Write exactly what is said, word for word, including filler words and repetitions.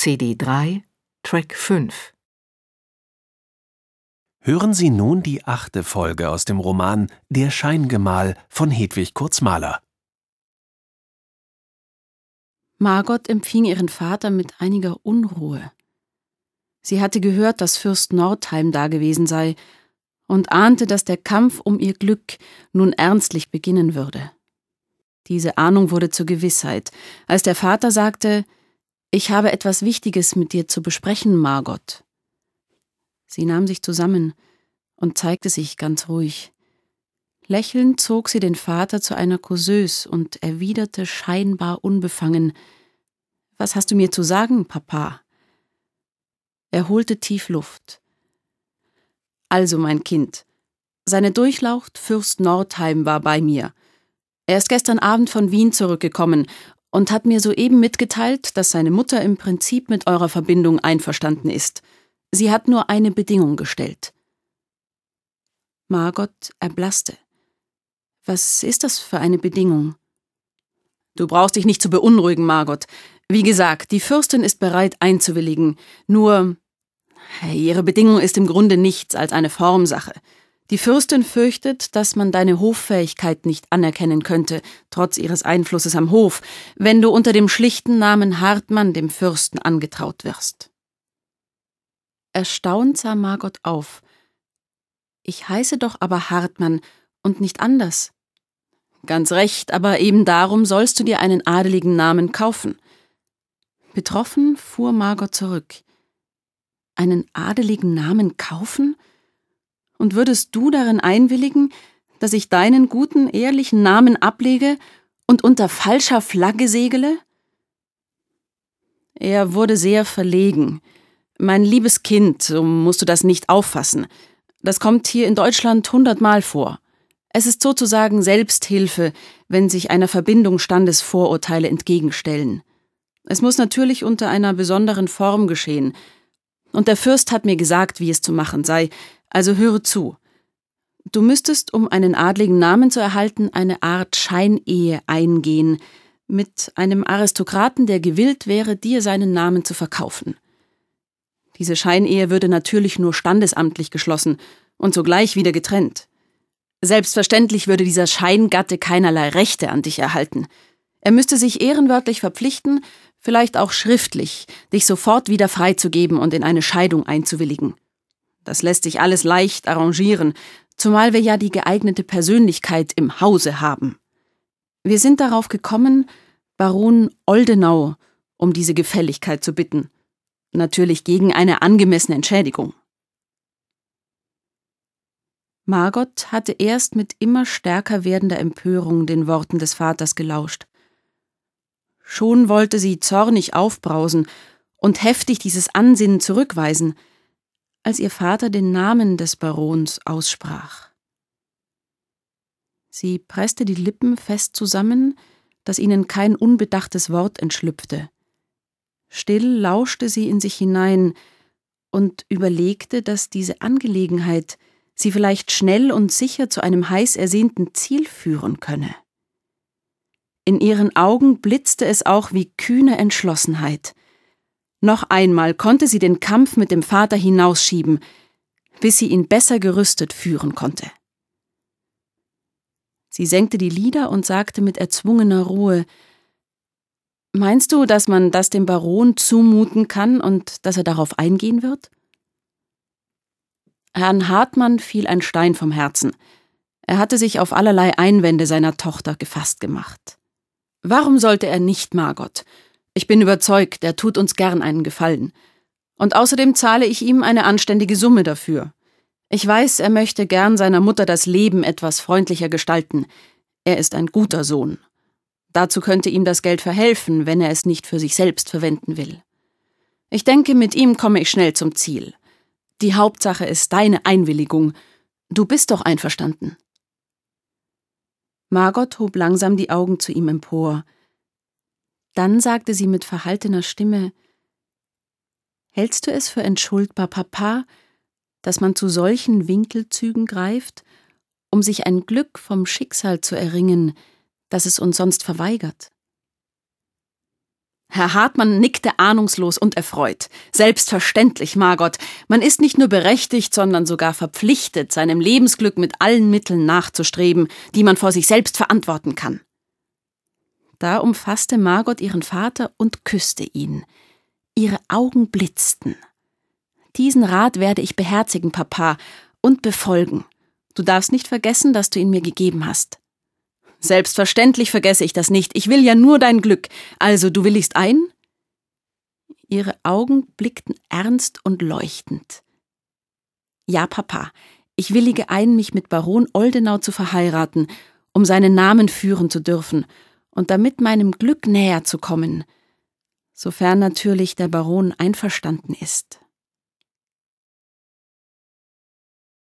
C D drei, Track fünf. Hören Sie nun die achte Folge aus dem Roman Der Scheingemahl von Hedwig Kurz-Mahler. Margot empfing ihren Vater mit einiger Unruhe. Sie hatte gehört, dass Fürst Nordheim dagewesen sei und ahnte, dass der Kampf um ihr Glück nun ernstlich beginnen würde. Diese Ahnung wurde zur Gewissheit, als der Vater sagte: »Ich habe etwas Wichtiges mit dir zu besprechen, Margot.« Sie nahm sich zusammen und zeigte sich ganz ruhig. Lächelnd zog sie den Vater zu einer Causeuse und erwiderte scheinbar unbefangen: »Was hast du mir zu sagen, Papa?« Er holte tief Luft. »Also, mein Kind, seine Durchlaucht Fürst Nordheim war bei mir. Er ist gestern Abend von Wien zurückgekommen und hat mir soeben mitgeteilt, dass seine Mutter im Prinzip mit eurer Verbindung einverstanden ist. Sie hat nur eine Bedingung gestellt.« Margot erblasste. »Was ist das für eine Bedingung?« »Du brauchst dich nicht zu beunruhigen, Margot. Wie gesagt, die Fürstin ist bereit einzuwilligen. Nur, ihre Bedingung ist im Grunde nichts als eine Formsache. Die Fürstin fürchtet, dass man deine Hoffähigkeit nicht anerkennen könnte, trotz ihres Einflusses am Hof, wenn du unter dem schlichten Namen Hartmann dem Fürsten angetraut wirst.« Erstaunt sah Margot auf. »Ich heiße doch aber Hartmann und nicht anders.« »Ganz recht, aber eben darum sollst du dir einen adeligen Namen kaufen.« Betroffen fuhr Margot zurück. »Einen adeligen Namen kaufen? Und würdest du darin einwilligen, dass ich deinen guten, ehrlichen Namen ablege und unter falscher Flagge segele?« Er wurde sehr verlegen. »Mein liebes Kind, so musst du das nicht auffassen. Das kommt hier in Deutschland hundertmal vor. Es ist sozusagen Selbsthilfe, wenn sich einer Verbindung Standesvorurteile entgegenstellen. Es muss natürlich unter einer besonderen Form geschehen. Und der Fürst hat mir gesagt, wie es zu machen sei, also höre zu. Du müsstest, um einen adligen Namen zu erhalten, eine Art Scheinehe eingehen, mit einem Aristokraten, der gewillt wäre, dir seinen Namen zu verkaufen. Diese Scheinehe würde natürlich nur standesamtlich geschlossen und sogleich wieder getrennt. Selbstverständlich würde dieser Scheingatte keinerlei Rechte an dich erhalten. Er müsste sich ehrenwörtlich verpflichten, vielleicht auch schriftlich, dich sofort wieder freizugeben und in eine Scheidung einzuwilligen. Das lässt sich alles leicht arrangieren, zumal wir ja die geeignete Persönlichkeit im Hause haben. Wir sind darauf gekommen, Baron Oldenau um diese Gefälligkeit zu bitten. Natürlich gegen eine angemessene Entschädigung.« Margot hatte erst mit immer stärker werdender Empörung den Worten des Vaters gelauscht. Schon wollte sie zornig aufbrausen und heftig dieses Ansinnen zurückweisen, als ihr Vater den Namen des Barons aussprach. Sie presste die Lippen fest zusammen, dass ihnen kein unbedachtes Wort entschlüpfte. Still lauschte sie in sich hinein und überlegte, dass diese Angelegenheit sie vielleicht schnell und sicher zu einem heiß ersehnten Ziel führen könne. In ihren Augen blitzte es auch wie kühne Entschlossenheit. Noch einmal konnte sie den Kampf mit dem Vater hinausschieben, bis sie ihn besser gerüstet führen konnte. Sie senkte die Lider und sagte mit erzwungener Ruhe: »Meinst du, dass man das dem Baron zumuten kann und dass er darauf eingehen wird?« Herrn Hartmann fiel ein Stein vom Herzen. Er hatte sich auf allerlei Einwände seiner Tochter gefasst gemacht. »Warum sollte er nicht, Margot? Ich bin überzeugt, er tut uns gern einen Gefallen. Und außerdem zahle ich ihm eine anständige Summe dafür. Ich weiß, er möchte gern seiner Mutter das Leben etwas freundlicher gestalten. Er ist ein guter Sohn. Dazu könnte ihm das Geld verhelfen, wenn er es nicht für sich selbst verwenden will. Ich denke, mit ihm komme ich schnell zum Ziel. Die Hauptsache ist deine Einwilligung. Du bist doch einverstanden.« Margot hob langsam die Augen zu ihm empor. Dann sagte sie mit verhaltener Stimme: »Hältst du es für entschuldbar, Papa, dass man zu solchen Winkelzügen greift, um sich ein Glück vom Schicksal zu erringen, das es uns sonst verweigert?« Herr Hartmann nickte ahnungslos und erfreut. Selbstverständlich, Margot. Man ist nicht nur berechtigt, sondern sogar verpflichtet, seinem Lebensglück mit allen Mitteln nachzustreben, die man vor sich selbst verantworten kann. Da umfasste Margot ihren Vater und küsste ihn. Ihre Augen blitzten. Diesen Rat werde ich beherzigen, Papa, und befolgen. Du darfst nicht vergessen, dass du ihn mir gegeben hast. Selbstverständlich vergesse ich das nicht. Ich will ja nur dein Glück. Also, du willigst ein? Ihre Augen blickten ernst und leuchtend. Ja, Papa, ich willige ein, mich mit Baron Oldenau zu verheiraten, um seinen Namen führen zu dürfen und damit meinem Glück näher zu kommen, sofern natürlich der Baron einverstanden ist.